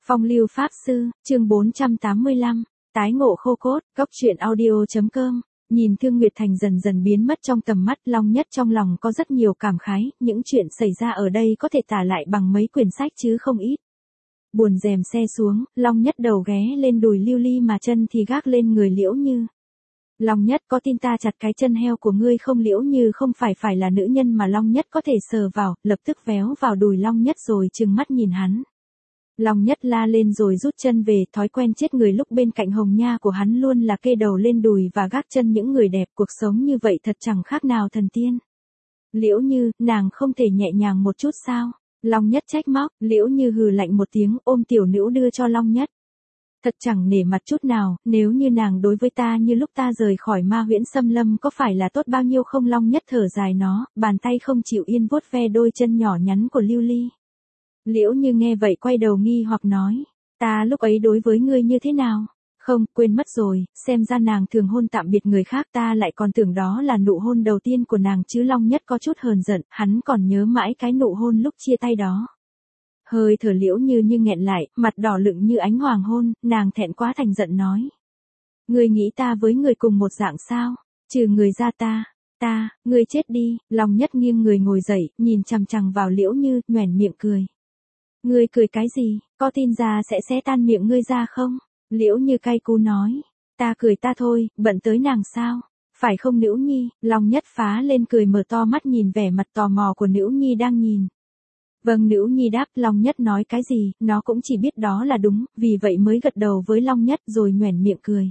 Phong lưu pháp sư, chương 485, tái ngộ khô cốt, góc truyện audio.com. Nhìn Thương Nguyệt Thành dần dần biến mất trong tầm mắt, Long Nhất trong lòng có rất nhiều cảm khái, những chuyện xảy ra ở đây có thể tả lại bằng mấy quyển sách chứ không ít. Buồn rèm xe xuống, Long Nhất đầu ghé lên đùi Lưu Ly mà chân thì gác lên người Liễu Như. Long Nhất, có tin ta chặt cái chân heo của ngươi không? Liễu Như không phải là nữ nhân mà Long Nhất có thể sờ vào, lập tức véo vào đùi Long Nhất rồi trừng mắt nhìn hắn. Long Nhất la lên rồi rút chân về, thói quen chết người lúc bên cạnh Hồng Nha của hắn luôn là kê đầu lên đùi và gác chân những người đẹp, cuộc sống như vậy thật chẳng khác nào thần tiên. Liễu Như, nàng không thể nhẹ nhàng một chút sao? Long Nhất trách móc. Liễu Như hừ lạnh một tiếng, ôm tiểu nữ đưa cho Long Nhất. Thật chẳng nể mặt chút nào, nếu như nàng đối với ta như lúc ta rời khỏi Ma Huyễn Xâm Lâm có phải là tốt bao nhiêu không? Long Nhất thở dài nó, bàn tay không chịu yên vuốt ve đôi chân nhỏ nhắn của Lưu Ly. Liễu Như nghe vậy quay đầu nghi hoặc nói, ta lúc ấy đối với ngươi như thế nào? Không, quên mất rồi, xem ra nàng thường hôn tạm biệt người khác, ta lại còn tưởng đó là nụ hôn đầu tiên của nàng chứ. Long Nhất có chút hờn giận, hắn còn nhớ mãi cái nụ hôn lúc chia tay đó. Hơi thở Liễu Như nghẹn lại, mặt đỏ lựng như ánh hoàng hôn, nàng thẹn quá thành giận nói. Ngươi nghĩ ta với người cùng một dạng sao? Trừ người ra ngươi chết đi. Long Nhất nghiêng người ngồi dậy, nhìn chằm chằm vào Liễu Như, nhoẻn miệng cười. Ngươi cười cái gì, có tin ra sẽ xé tan miệng ngươi ra không? Liễu Như cay cú nói. Ta cười ta thôi, bận tới nàng sao? Phải không Nữ Nhi? Long Nhất phá lên cười, mở to mắt nhìn vẻ mặt tò mò của Nữ Nhi đang nhìn. Vâng, Nữ Nhi đáp. Long Nhất nói cái gì, nó cũng chỉ biết đó là đúng, vì vậy mới gật đầu với Long Nhất rồi nhoẻn miệng cười.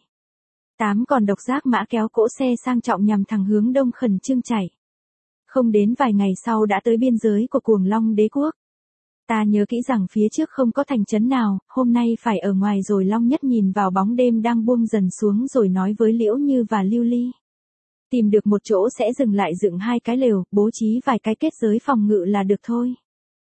8 con độc giác mã kéo cỗ xe sang trọng nhằm thẳng hướng đông khẩn trương chạy. Không đến vài ngày sau đã tới biên giới của Cuồng Long Đế quốc. Ta nhớ kỹ rằng phía trước không có thành trấn nào, hôm nay phải ở ngoài rồi. Long Nhất nhìn vào bóng đêm đang buông dần xuống rồi nói với Liễu Như và Lưu Ly. Tìm được một chỗ sẽ dừng lại dựng 2 cái lều, bố trí vài cái kết giới phòng ngự là được thôi.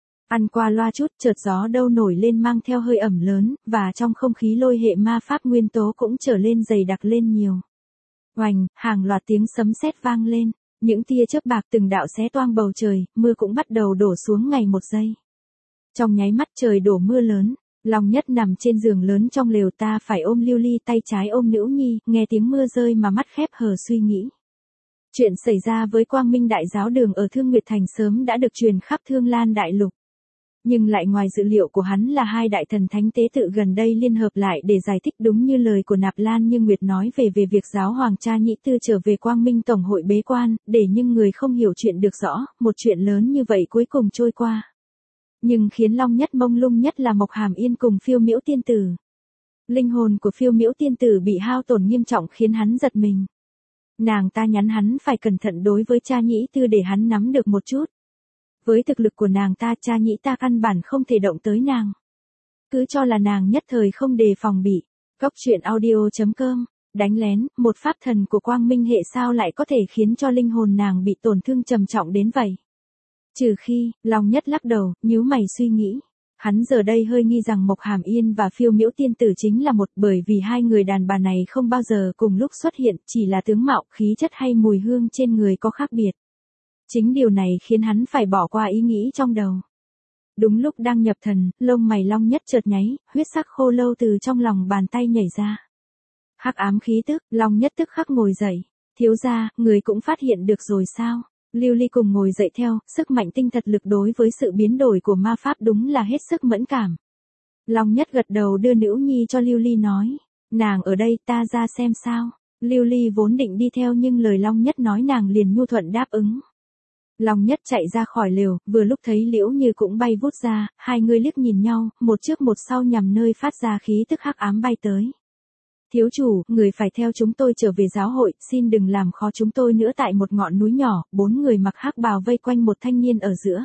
Ăn qua loa chút, chợt gió đâu nổi lên mang theo hơi ẩm lớn, và trong không khí lôi hệ ma pháp nguyên tố cũng trở lên dày đặc lên nhiều. Oành, hàng loạt tiếng sấm sét vang lên, những tia chớp bạc từng đạo xé toang bầu trời, mưa cũng bắt đầu đổ xuống ngày một giây. Trong nháy mắt trời đổ mưa lớn, Long Nhất nằm trên giường lớn trong lều, ta phải ôm Lưu Ly, tay trái ôm Nữ Nhi, nghe tiếng mưa rơi mà mắt khép hờ suy nghĩ. Chuyện xảy ra với Quang Minh Đại Giáo Đường ở Thương Nguyệt Thành sớm đã được truyền khắp Thương Lan Đại Lục. Nhưng lại ngoài dự liệu của hắn là 2 đại thần thánh tế tự gần đây liên hợp lại để giải thích, đúng như lời của Nạp Lan Như Nguyệt nói về việc giáo hoàng cha Nhĩ Tư trở về Quang Minh Tổng hội bế quan, để nhưng người không hiểu chuyện được rõ, một chuyện lớn như vậy cuối cùng trôi qua. Nhưng khiến Long Nhất mông lung nhất là Mộc Hàm Yên cùng Phiêu Miễu Tiên Tử. Linh hồn của Phiêu Miễu Tiên Tử bị hao tổn nghiêm trọng khiến hắn giật mình. Nàng ta nhắn hắn phải cẩn thận đối với cha Nhĩ Tư để hắn nắm được một chút. Với thực lực của nàng ta, cha Nhĩ ta căn bản không thể động tới nàng. Cứ cho là nàng nhất thời không đề phòng bị. Góc truyện audio.com. Đánh lén, một pháp thần của Quang Minh hệ sao lại có thể khiến cho linh hồn nàng bị tổn thương trầm trọng đến vậy? Trừ khi, Long Nhất lắc đầu, nhíu mày suy nghĩ. Hắn giờ đây hơi nghi rằng Mộc Hàm Yên và Phiêu Miễu Tiên Tử chính là một, bởi vì 2 người đàn bà này không bao giờ cùng lúc xuất hiện, chỉ là tướng mạo, khí chất hay mùi hương trên người có khác biệt. Chính điều này khiến hắn phải bỏ qua ý nghĩ trong đầu. Đúng lúc đang nhập thần, lông mày Long Nhất chợt nháy, huyết sắc khô lâu từ trong lòng bàn tay nhảy ra. Hắc ám khí tức, Long Nhất tức khắc ngồi dậy. Thiếu gia, người cũng phát hiện được rồi sao? Lưu Ly cùng ngồi dậy theo, sức mạnh tinh thật lực đối với sự biến đổi của ma pháp đúng là hết sức mẫn cảm. Long Nhất gật đầu đưa Nữ Nhi cho Lưu Ly nói, nàng ở đây, ta ra xem sao. Lưu Ly vốn định đi theo nhưng lời Long Nhất nói nàng liền nhu thuận đáp ứng. Long Nhất chạy ra khỏi lều, vừa lúc thấy Liễu Như cũng bay vút ra, 2 người liếc nhìn nhau, một trước một sau nhằm nơi phát ra khí tức hắc ám bay tới. Thiếu chủ, người phải theo chúng tôi trở về giáo hội, xin đừng làm khó chúng tôi nữa. Tại một ngọn núi nhỏ, 4 người mặc hắc bào vây quanh một thanh niên ở giữa.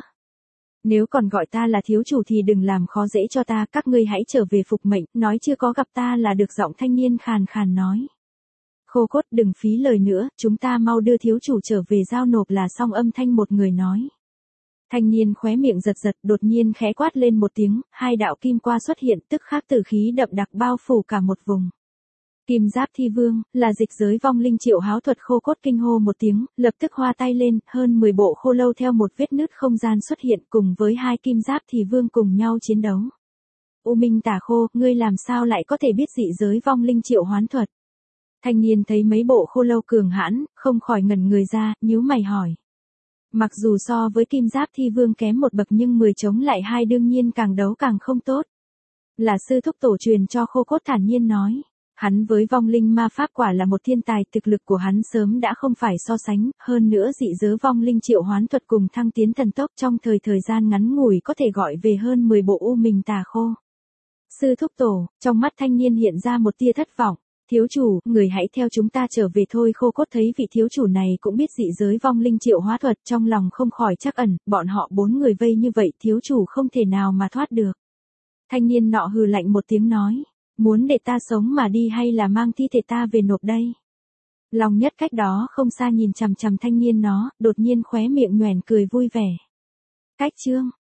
Nếu còn gọi ta là thiếu chủ thì đừng làm khó dễ cho ta, các ngươi hãy trở về phục mệnh, nói chưa có gặp ta là được. Giọng thanh niên khàn khàn nói. Khô cốt, đừng phí lời nữa, chúng ta mau đưa thiếu chủ trở về giao nộp là xong. Âm thanh một người nói. Thanh niên khóe miệng giật giật, đột nhiên khẽ quát lên một tiếng, 2 đạo kim qua xuất hiện, tức khắc tử khí đậm đặc bao phủ cả một vùng. Kim Giáp Thi Vương, là dịch giới vong linh triệu háo thuật. Khô cốt kinh hô một tiếng, lập tức hoa tay lên, hơn 10 bộ khô lâu theo một vết nứt không gian xuất hiện cùng với 2 Kim Giáp Thi Vương cùng nhau chiến đấu. U Minh Tà Khô, ngươi làm sao lại có thể biết dị giới vong linh triệu hoán thuật? Thanh niên thấy mấy bộ khô lâu cường hãn, không khỏi ngẩn người ra, nhíu mày hỏi. Mặc dù so với kim giáp thi vương kém một bậc nhưng 10 chống lại 2 đương nhiên càng đấu càng không tốt. Là sư thúc tổ truyền cho Khô Cốt thản nhiên nói. Hắn với vong linh ma pháp quả là một thiên tài, thực lực của hắn sớm đã không phải so sánh, hơn nữa dị giới vong linh triệu hoán thuật cùng thăng tiến thần tốc trong thời gian ngắn ngủi có thể gọi về hơn 10 bộ U Minh Tà Khô. Sư thúc tổ, trong mắt thanh niên hiện ra một tia thất vọng. Thiếu chủ, người hãy theo chúng ta trở về thôi. Khô Cốt thấy vị thiếu chủ này cũng biết dị giới vong linh triệu hóa thuật, trong lòng không khỏi trắc ẩn, bọn họ 4 người vây như vậy thiếu chủ không thể nào mà thoát được. Thanh niên nọ hừ lạnh một tiếng nói, muốn để ta sống mà đi hay là mang thi thể ta về nộp đây? Long Nhất cách đó không xa nhìn chằm chằm thanh niên nó, đột nhiên khóe miệng nhoẻn cười vui vẻ. Cách chương